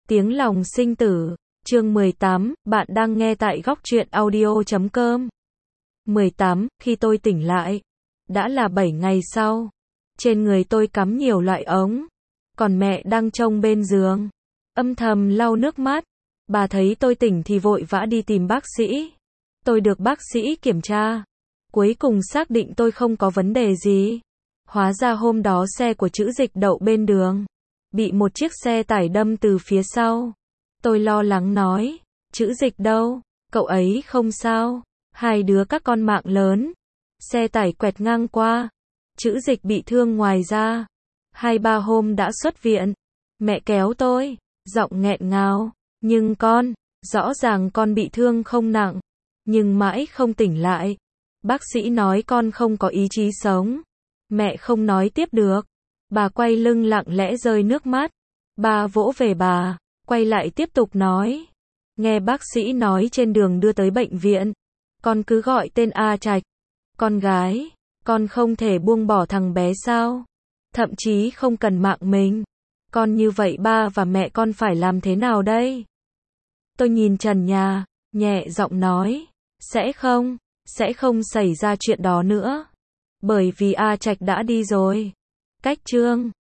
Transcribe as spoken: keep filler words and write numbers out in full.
Tiếng lòng sinh tử, chương mười tám, bạn đang nghe tại góc truyện audio chấm com. mười tám, khi tôi tỉnh lại, đã là bảy ngày sau. Trên người tôi cắm nhiều loại ống, còn mẹ đang trông bên giường, âm thầm lau nước mắt. Bà thấy tôi tỉnh thì vội vã đi tìm bác sĩ. Tôi được bác sĩ kiểm tra, cuối cùng xác định tôi không có vấn đề gì. Hóa ra hôm đó xe của Chữ Dịch đậu bên đường, bị một chiếc xe tải đâm từ phía sau. Tôi lo lắng nói, Chữ Dịch đâu? Cậu ấy không sao? Hai đứa các con mạng lớn. Xe tải quẹt ngang qua. Chữ Dịch bị thương ngoài ra. Hai ba hôm đã xuất viện. Mẹ kéo tôi, giọng nghẹn ngào. Nhưng con, rõ ràng con bị thương không nặng, nhưng mãi không tỉnh lại. Bác sĩ nói con không có ý chí sống. Mẹ không nói tiếp được. Bà quay lưng lặng lẽ rơi nước mắt. Bà vỗ về bà, quay lại tiếp tục nói. Nghe bác sĩ nói trên đường đưa tới bệnh viện, con cứ gọi tên A Trạch. Con gái, con không thể buông bỏ thằng bé sao? Thậm chí không cần mạng mình. Con như vậy ba và mẹ con phải làm thế nào đây? Tôi nhìn trần nhà, nhẹ giọng nói. Sẽ không, sẽ không xảy ra chuyện đó nữa. Bởi vì A Trạch đã đi rồi. Cách chương